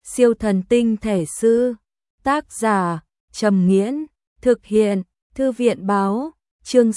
Siêu thần tinh thể sư. Tác giả Trầm Nghiễn. Thực hiện Thư viện báo. Chương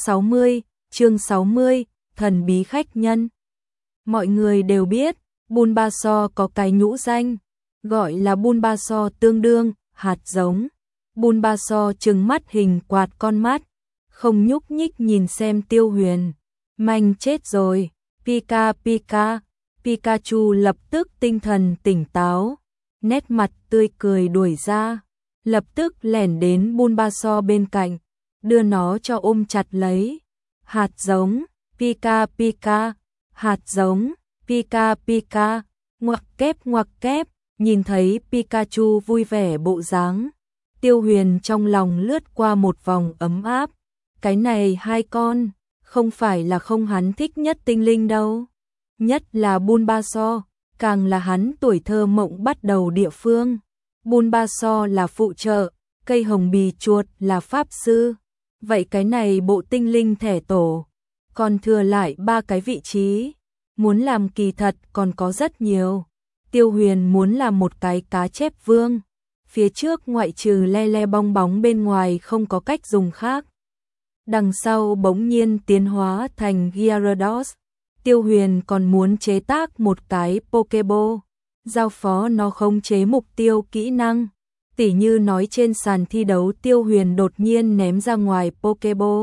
60, thần bí khách nhân. Mọi người đều biết, Bulbasaur có cái nhũ danh, gọi là Bulbasaur tương đương, hạt giống. Bulbasaur trừng mắt hình quạt con mắt, không nhúc nhích nhìn xem Tiêu Huyền. Manh chết rồi, Pika Pika. Pikachu lập tức tinh thần tỉnh táo, nét mặt tươi cười đuổi ra, lập tức lẻn đến Bulbasaur bên cạnh, đưa nó cho ôm chặt lấy. Hạt giống, Pika Pika, hạt giống, Pika Pika, ngoặc kép, nhìn thấy Pikachu vui vẻ bộ dáng. Tiêu Huyền trong lòng lướt qua một vòng ấm áp, cái này hai con, không phải là không hắn thích nhất tinh linh đâu. Nhất là Bulbasaur, càng là hắn tuổi thơ mộng bắt đầu địa phương. Bulbasaur là phụ trợ, cây hồng bì chuột là pháp sư. Vậy cái này bộ tinh linh thẻ tổ, còn thừa lại 3 cái vị trí. Muốn làm kỳ thật còn có rất nhiều. Tiêu Huyền muốn làm một cái cá chép vương. Phía trước ngoại trừ le le bong bóng bên ngoài không có cách dùng khác. Đằng sau bỗng nhiên tiến hóa thành Gyarados. Tiêu Huyền còn muốn chế tác một cái Pokeball, giao phó nó khống chế mục tiêu kỹ năng. Tỉ như nói trên sàn thi đấu Tiêu Huyền đột nhiên ném ra ngoài Pokeball,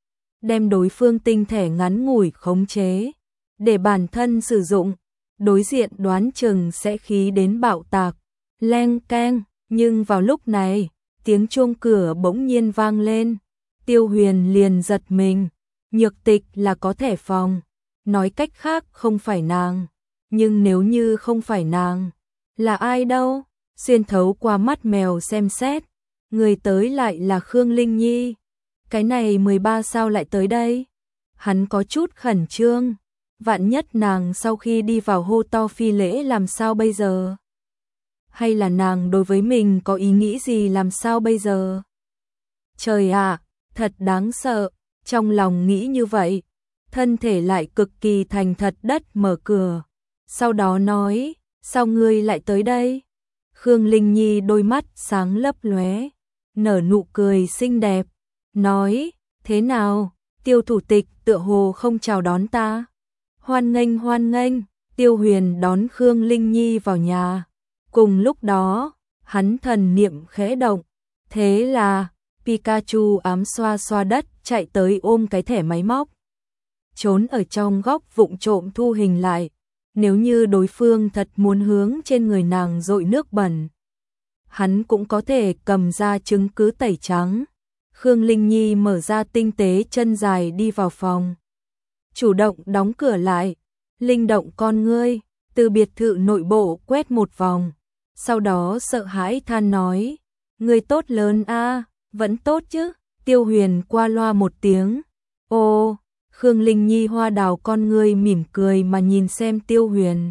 đem đối phương tinh thể ngắn ngủi khống chế, để bản thân sử dụng, đối diện đoán chừng sẽ khí đến bạo tạc. Leng keng, nhưng vào lúc này, tiếng chuông cửa bỗng nhiên vang lên. Tiêu Huyền liền giật mình, Nhược Tịch là có thẻ phòng. Nói cách khác không phải nàng, nhưng nếu như không phải nàng, là ai đâu? Xuyên thấu qua mắt mèo xem xét, người tới lại là Khương Linh Nhi. Cái này 13 sao lại tới đây? Hắn có chút khẩn trương, vạn nhất nàng sau khi đi vào hô to phi lễ làm sao bây giờ? Hay là nàng đối với mình có ý nghĩ gì làm sao bây giờ? Trời ạ, thật đáng sợ, trong lòng nghĩ như vậy. Thân thể lại cực kỳ thành thật đất mở cửa. Sau đó nói, sao ngươi lại tới đây? Khương Linh Nhi đôi mắt sáng lấp lóe, nở nụ cười xinh đẹp, nói, thế nào, Tiêu thủ tịch tựa hồ không chào đón ta. Hoan nghênh, Tiêu Huyền đón Khương Linh Nhi vào nhà. Cùng lúc đó, hắn thần niệm khẽ động, thế là Pikachu ám xoa xoa đất chạy tới ôm cái thẻ máy móc. Trốn ở trong góc vụng trộm thu hình lại, nếu như đối phương thật muốn hướng trên người nàng dội nước bẩn, hắn cũng có thể cầm ra chứng cứ tẩy trắng. Khương Linh Nhi mở ra tinh tế chân dài đi vào phòng, chủ động đóng cửa lại, linh động con ngươi, từ biệt thự nội bộ quét một vòng, sau đó sợ hãi than nói, người tốt lớn a, vẫn tốt chứ? Tiêu Huyền qua loa một tiếng, ô. Khương Linh Nhi hoa đào con ngươi mỉm cười mà nhìn xem Tiêu Huyền.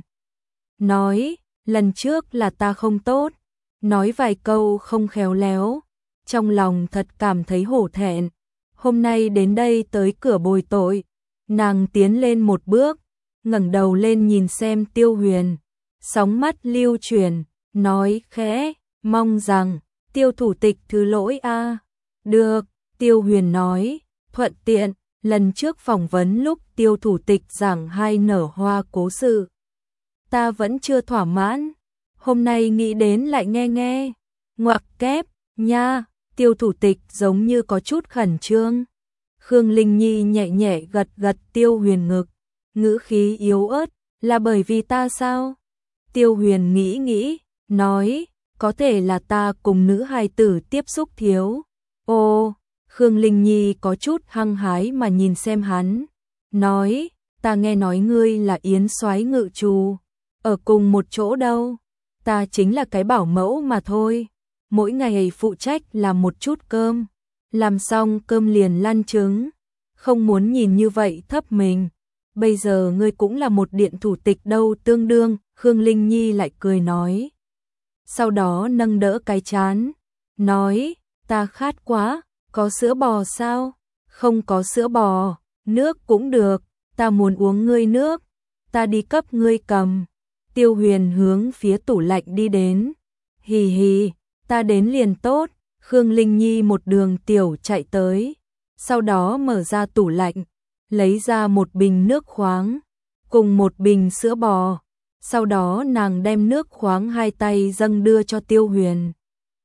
Nói, lần trước là ta không tốt, nói vài câu không khéo léo, trong lòng thật cảm thấy hổ thẹn. Hôm nay đến đây tới cửa bồi tội, nàng tiến lên một bước, ngẩng đầu lên nhìn xem Tiêu Huyền, sóng mắt lưu chuyển, nói khẽ, mong rằng, Tiêu thủ tịch thứ lỗi a. Được, Tiêu Huyền nói, thuận tiện. Lần trước phỏng vấn lúc Tiêu thủ tịch giảng 2 nở hoa cố sự, ta vẫn chưa thỏa mãn, hôm nay nghĩ đến lại nghe. Ngoặc kép, nha, Tiêu thủ tịch giống như có chút khẩn trương. Khương Linh Nhi nhẹ nhẹ gật Tiêu Huyền ngực, ngữ khí yếu ớt, là bởi vì ta sao? Tiêu Huyền nghĩ, nói, có thể là ta cùng nữ hài tử tiếp xúc thiếu. Ô. Khương Linh Nhi có chút hăng hái mà nhìn xem hắn, nói, ta nghe nói ngươi là Yến soái ngự trù, ở cùng một chỗ đâu, ta chính là cái bảo mẫu mà thôi, mỗi ngày phụ trách làm một chút cơm, làm xong cơm liền lăn trứng, không muốn nhìn như vậy thấp mình, bây giờ ngươi cũng là một điện thủ tịch đâu tương đương. Khương Linh Nhi lại cười nói, sau đó nâng đỡ cái trán, nói, ta khát quá. Có sữa bò sao? Không có sữa bò, nước cũng được, ta muốn uống ngươi nước, ta đi cấp ngươi cầm. Tiêu Huyền hướng phía tủ lạnh đi đến, Hì hì, ta đến liền tốt. Khương Linh Nhi một đường tiểu chạy tới, sau đó mở ra tủ lạnh, lấy ra một bình nước khoáng, cùng một bình sữa bò. Sau đó nàng đem nước khoáng hai tay dâng đưa cho Tiêu Huyền.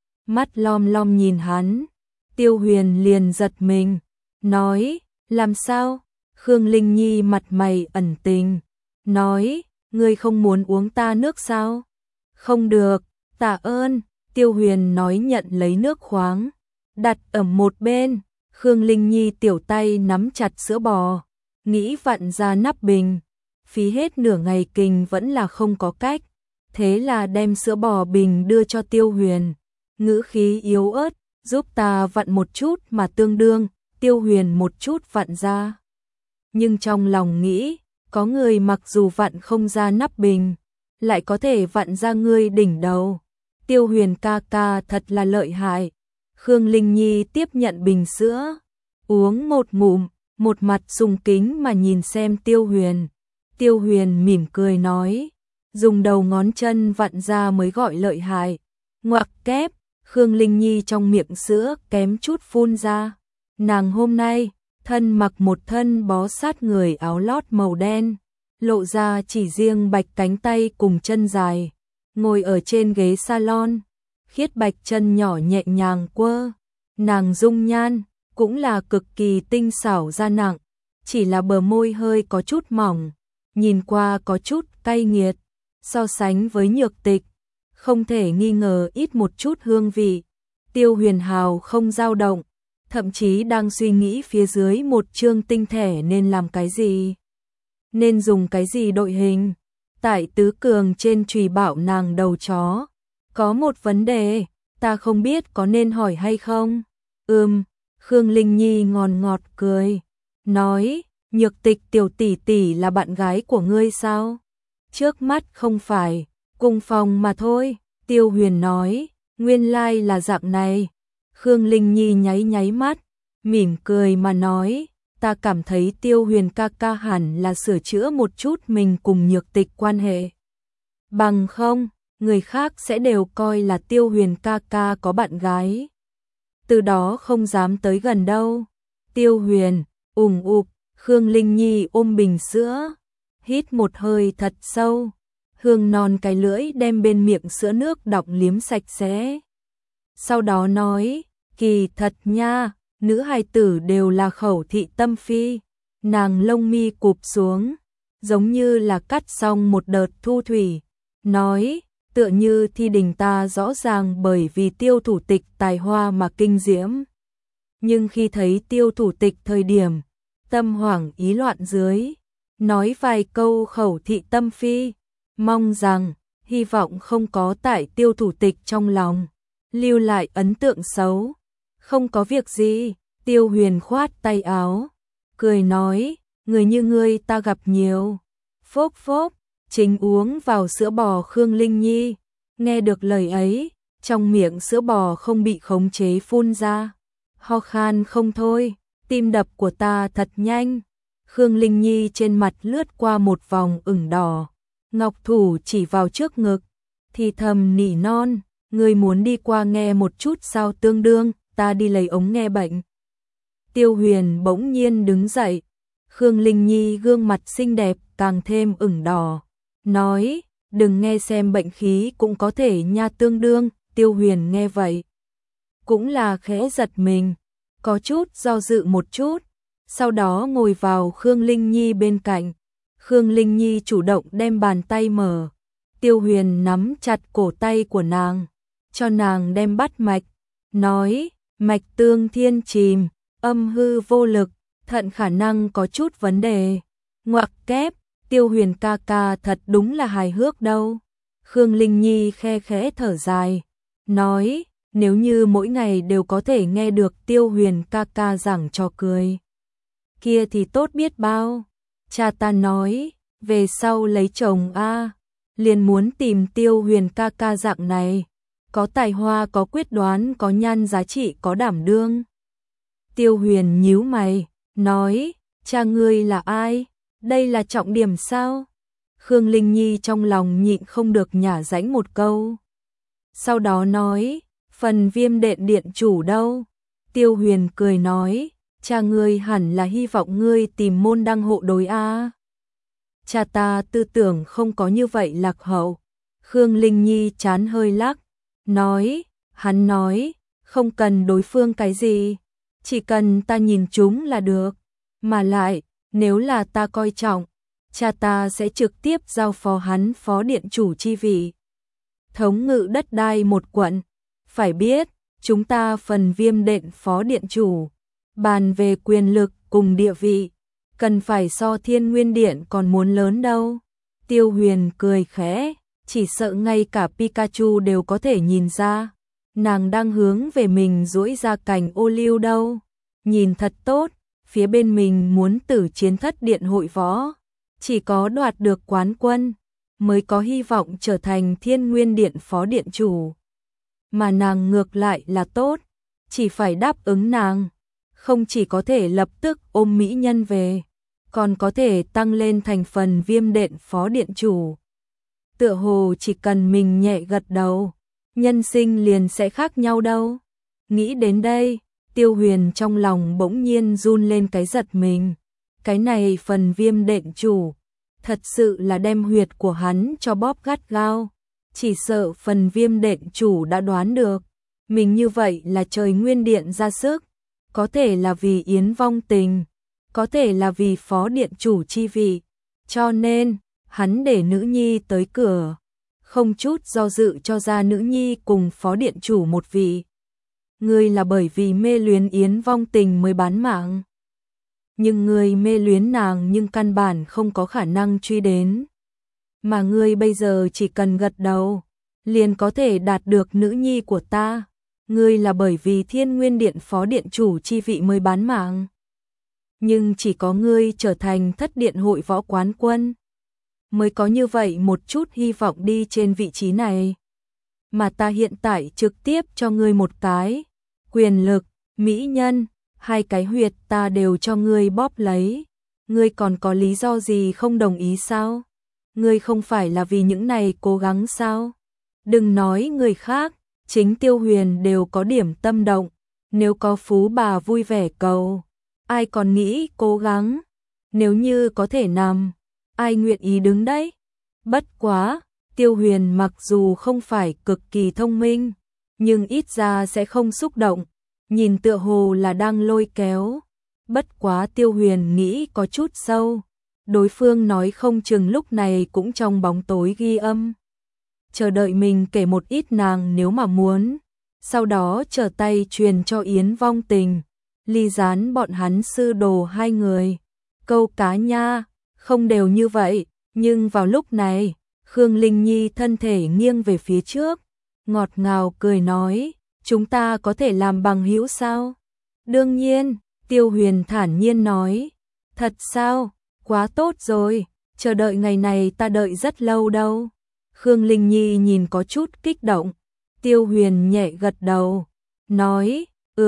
Mắt lom lom nhìn hắn, Tiêu Huyền liền giật mình, nói, làm sao? Khương Linh Nhi mặt mày ẩn tình, nói, ngươi không muốn uống ta nước sao? Không được, tạ ơn. Tiêu Huyền nói nhận lấy nước khoáng, đặt ở một bên. Khương Linh Nhi tiểu tay nắm chặt sữa bò, nghĩ vặn ra nắp bình, phí hết nửa ngày kình vẫn là không có cách, thế là đem sữa bò bình đưa cho Tiêu Huyền, ngữ khí yếu ớt, giúp ta vặn một chút mà tương đương. Tiêu Huyền một chút vặn ra, nhưng trong lòng nghĩ, có người mặc dù vặn không ra nắp bình, lại có thể vặn ra ngươi đỉnh đầu. Tiêu Huyền ca ca thật là lợi hại. Khương Linh Nhi tiếp nhận bình sữa, uống một ngụm, một mặt sùng kính mà nhìn xem Tiêu Huyền. Tiêu Huyền mỉm cười nói, dùng đầu ngón chân vặn ra mới gọi lợi hại. Ngoặc kép, Khương Linh Nhi trong miệng sữa kém chút phun ra. Nàng hôm nay, thân mặc một thân bó sát người áo lót màu đen, lộ ra chỉ riêng bạch cánh tay cùng chân dài, ngồi ở trên ghế salon, khiết bạch chân nhỏ nhẹ nhàng quơ. Nàng dung nhan cũng là cực kỳ tinh xảo da nặng, chỉ là bờ môi hơi có chút mỏng, nhìn qua có chút cay nghiệt, so sánh với Nhược Tịch, không thể nghi ngờ ít một chút hương vị. Tiêu Huyền hào không dao động, thậm chí đang suy nghĩ phía dưới một chương tinh thể nên làm cái gì, nên dùng cái gì đội hình. Tại tứ cường trên trùy bảo nàng đầu chó, có một vấn đề, ta không biết có nên hỏi hay không. Khương Linh Nhi ngòn ngọt cười, nói, Nhược Tịch tiểu tỷ tỷ là bạn gái của ngươi sao? Trước mắt không phải, cùng phòng mà thôi. Tiêu Huyền nói, nguyên lai là dạng này. Khương Linh Nhi nháy nháy mắt, mỉm cười mà nói, ta cảm thấy Tiêu Huyền ca ca hẳn là sửa chữa một chút mình cùng Nhược Tịch quan hệ. Bằng không, người khác sẽ đều coi là Tiêu Huyền ca ca có bạn gái, từ đó không dám tới gần đâu. Tiêu Huyền, ục. Khương Linh Nhi ôm bình sữa, hít một hơi thật sâu, hương non cái lưỡi đem bên miệng sữa nước đọng liếm sạch sẽ. Sau đó nói, kỳ thật nha, nữ hài tử đều là khẩu thị tâm phi. Nàng lông mi cụp xuống, giống như là cắt xong một đợt thu thủy, nói, tựa như thi đình ta rõ ràng bởi vì Tiêu thủ tịch tài hoa mà kinh diễm, nhưng khi thấy Tiêu thủ tịch thời điểm, tâm hoảng ý loạn dưới, nói vài câu khẩu thị tâm phi, mong rằng, hy vọng không có tại Tiêu thủ tịch trong lòng lưu lại ấn tượng xấu. Không có việc gì. Tiêu Huyền khoát tay áo, cười nói, người như ngươi ta gặp nhiều. Phốc phốc, chính uống vào sữa bò Khương Linh Nhi, nghe được lời ấy, trong miệng sữa bò không bị khống chế phun ra, ho khan không thôi. Tim đập của ta thật nhanh. Khương Linh Nhi trên mặt lướt qua một vòng ửng đỏ, ngọc thủ chỉ vào trước ngực, thì thầm nỉ non, ngươi muốn đi qua nghe một chút sao? Tương đương, ta đi lấy ống nghe bệnh. Tiêu Huyền bỗng nhiên đứng dậy, Khương Linh Nhi gương mặt xinh đẹp càng thêm ửng đỏ, nói, đừng nghe xem bệnh khí cũng có thể nha. Tương đương. Tiêu Huyền nghe vậy, cũng là khẽ giật mình, có chút do dự một chút, sau đó ngồi vào Khương Linh Nhi bên cạnh. Khương Linh Nhi chủ động đem bàn tay mở, Tiêu Huyền nắm chặt cổ tay của nàng, cho nàng đem bắt mạch, nói, mạch tương thiên chìm, âm hư vô lực, thận khả năng có chút vấn đề. Ngoặc kép, Tiêu Huyền ca ca thật đúng là hài hước đâu. Khương Linh Nhi khe khẽ thở dài, nói, nếu như mỗi ngày đều có thể nghe được Tiêu Huyền ca ca giảng trò cười, kia thì tốt biết bao. Cha ta nói, về sau lấy chồng liền muốn tìm Tiêu Huyền ca ca dạng này, có tài hoa, có quyết đoán, có nhan giá trị, có đảm đương. Tiêu Huyền nhíu mày, nói, cha ngươi là ai? Đây là trọng điểm sao? Khương Linh Nhi trong lòng nhịn không được nhả rãnh một câu. sau đó nói, phần Viêm Đệm điện chủ đâu? Tiêu Huyền cười nói, cha ngươi hẳn là hy vọng ngươi tìm môn đăng hộ đối a. Cha ta tư tưởng không có như vậy lạc hậu. Khương Linh Nhi chán hơi lắc, nói, hắn nói, không cần đối phương cái gì, chỉ cần ta nhìn chúng là được, mà lại, nếu là ta coi trọng, cha ta sẽ trực tiếp giao phó hắn phó điện chủ chi vị. Thống ngự đất đai một quận, phải biết, chúng ta phần Viêm Đệm phó điện chủ, bàn về quyền lực cùng địa vị, cần phải so Thiên Nguyên Điện còn muốn lớn đâu. Tiêu Huyền cười khẽ, chỉ sợ ngay cả Pikachu đều có thể nhìn ra, nàng đang hướng về mình duỗi ra cành ô liu đâu. Nhìn thật tốt, phía bên mình muốn tử chiến thất điện hội võ, chỉ có đoạt được quán quân, mới có hy vọng trở thành Thiên Nguyên Điện phó điện chủ. Mà nàng ngược lại là tốt, chỉ phải đáp ứng nàng, không chỉ có thể lập tức ôm mỹ nhân về, còn có thể tăng lên thành phần Viêm Đệm phó điện chủ. Tựa hồ chỉ cần mình nhẹ gật đầu, nhân sinh liền sẽ khác nhau đâu. Nghĩ đến đây, Tiêu Huyền trong lòng bỗng nhiên run lên cái giật mình. Cái này phần Viêm Đệm chủ, thật sự là đem huyệt của hắn cho bóp gắt gao. Chỉ sợ phần Viêm Đệm chủ đã đoán được, mình như vậy là trời Nguyên Điện ra sức, có thể là vì Yến Vong Tình, có thể là vì phó điện chủ chi vị, cho nên hắn để nữ nhi tới cửa, không chút do dự cho ra nữ nhi cùng phó điện chủ một vị. Ngươi là bởi vì mê luyến Yến Vong Tình mới bán mạng, nhưng ngươi mê luyến nàng nhưng căn bản không có khả năng truy đến, mà ngươi bây giờ chỉ cần gật đầu, liền có thể đạt được nữ nhi của ta. Ngươi là bởi vì Thiên Nguyên Điện phó điện chủ chi vị mới bán mạng, nhưng chỉ có ngươi trở thành thất điện hội võ quán quân, mới có như vậy một chút hy vọng đi trên vị trí này. Mà ta hiện tại trực tiếp cho ngươi một cái, quyền lực, mỹ nhân, hai cái huyệt ta đều cho ngươi bóp lấy. Ngươi còn có lý do gì không đồng ý sao? Ngươi không phải là vì những này cố gắng sao? Đừng nói người khác, chính Tiêu Huyền đều có điểm tâm động, nếu có phú bà vui vẻ cầu, ai còn nghĩ cố gắng, nếu như có thể nằm, ai nguyện ý đứng đấy. Bất quá, Tiêu Huyền mặc dù không phải cực kỳ thông minh, nhưng ít ra sẽ không xúc động, nhìn tựa hồ là đang lôi kéo. Bất quá Tiêu Huyền nghĩ có chút sâu, đối phương nói không chừng lúc này cũng trong bóng tối ghi âm, chờ đợi mình kể một ít nàng nếu mà muốn, sau đó trở tay truyền cho Yến Vong Tình, ly gián bọn hắn sư đồ hai người. Câu cá nha, không đều như vậy, nhưng vào lúc này, Khương Linh Nhi thân thể nghiêng về phía trước, ngọt ngào cười nói, chúng ta có thể làm bằng hữu sao? Đương nhiên, Tiêu Huyền thản nhiên nói, thật sao? Quá tốt rồi, chờ đợi ngày này ta đợi rất lâu đâu. Khương Linh Nhi nhìn có chút kích động, Tiêu Huyền nhẹ gật đầu, nói,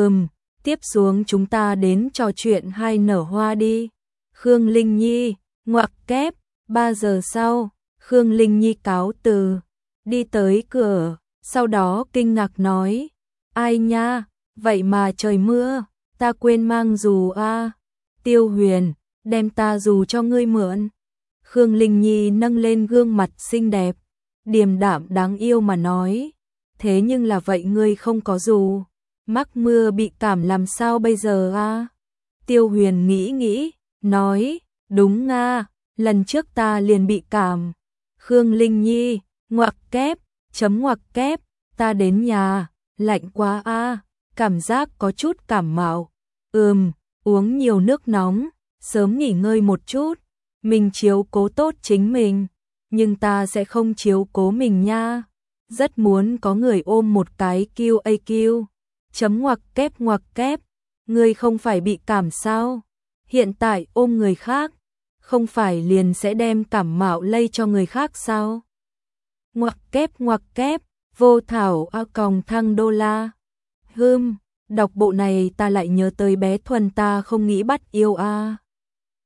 tiếp xuống chúng ta đến trò chuyện hai nở hoa đi. Khương Linh Nhi, ngoặc kép, 3 giờ sau, Khương Linh Nhi cáo từ, đi tới cửa, sau đó kinh ngạc nói, ai nha, vậy mà trời mưa, ta quên mang dù a. Tiêu Huyền, đem ta dù cho ngươi mượn. Khương Linh Nhi nâng lên gương mặt xinh đẹp, điềm đạm đáng yêu mà nói, thế nhưng là vậy ngươi không có dù, mắc mưa bị cảm làm sao bây giờ a? Tiêu Huyền nghĩ nghĩ, nói, đúng nga, lần trước ta liền bị cảm. Khương Linh Nhi, ngoặc kép, ngoặc kép, ta đến nhà, lạnh quá a, cảm giác có chút cảm mạo. Uống nhiều nước nóng, sớm nghỉ ngơi một chút, mình chiếu cố tốt chính mình, nhưng ta sẽ không chiếu cố mình nha. Rất muốn có người ôm một cái QAQ. Ngoặc kép, ngươi không phải bị cảm sao? Hiện tại ôm người khác, không phải liền sẽ đem cảm mạo lây cho người khác sao? Ngoặc kép, vô thảo a còng thăng đô la. Đọc bộ này ta lại nhớ tới bé Thuần ta không nghĩ bắt yêu a.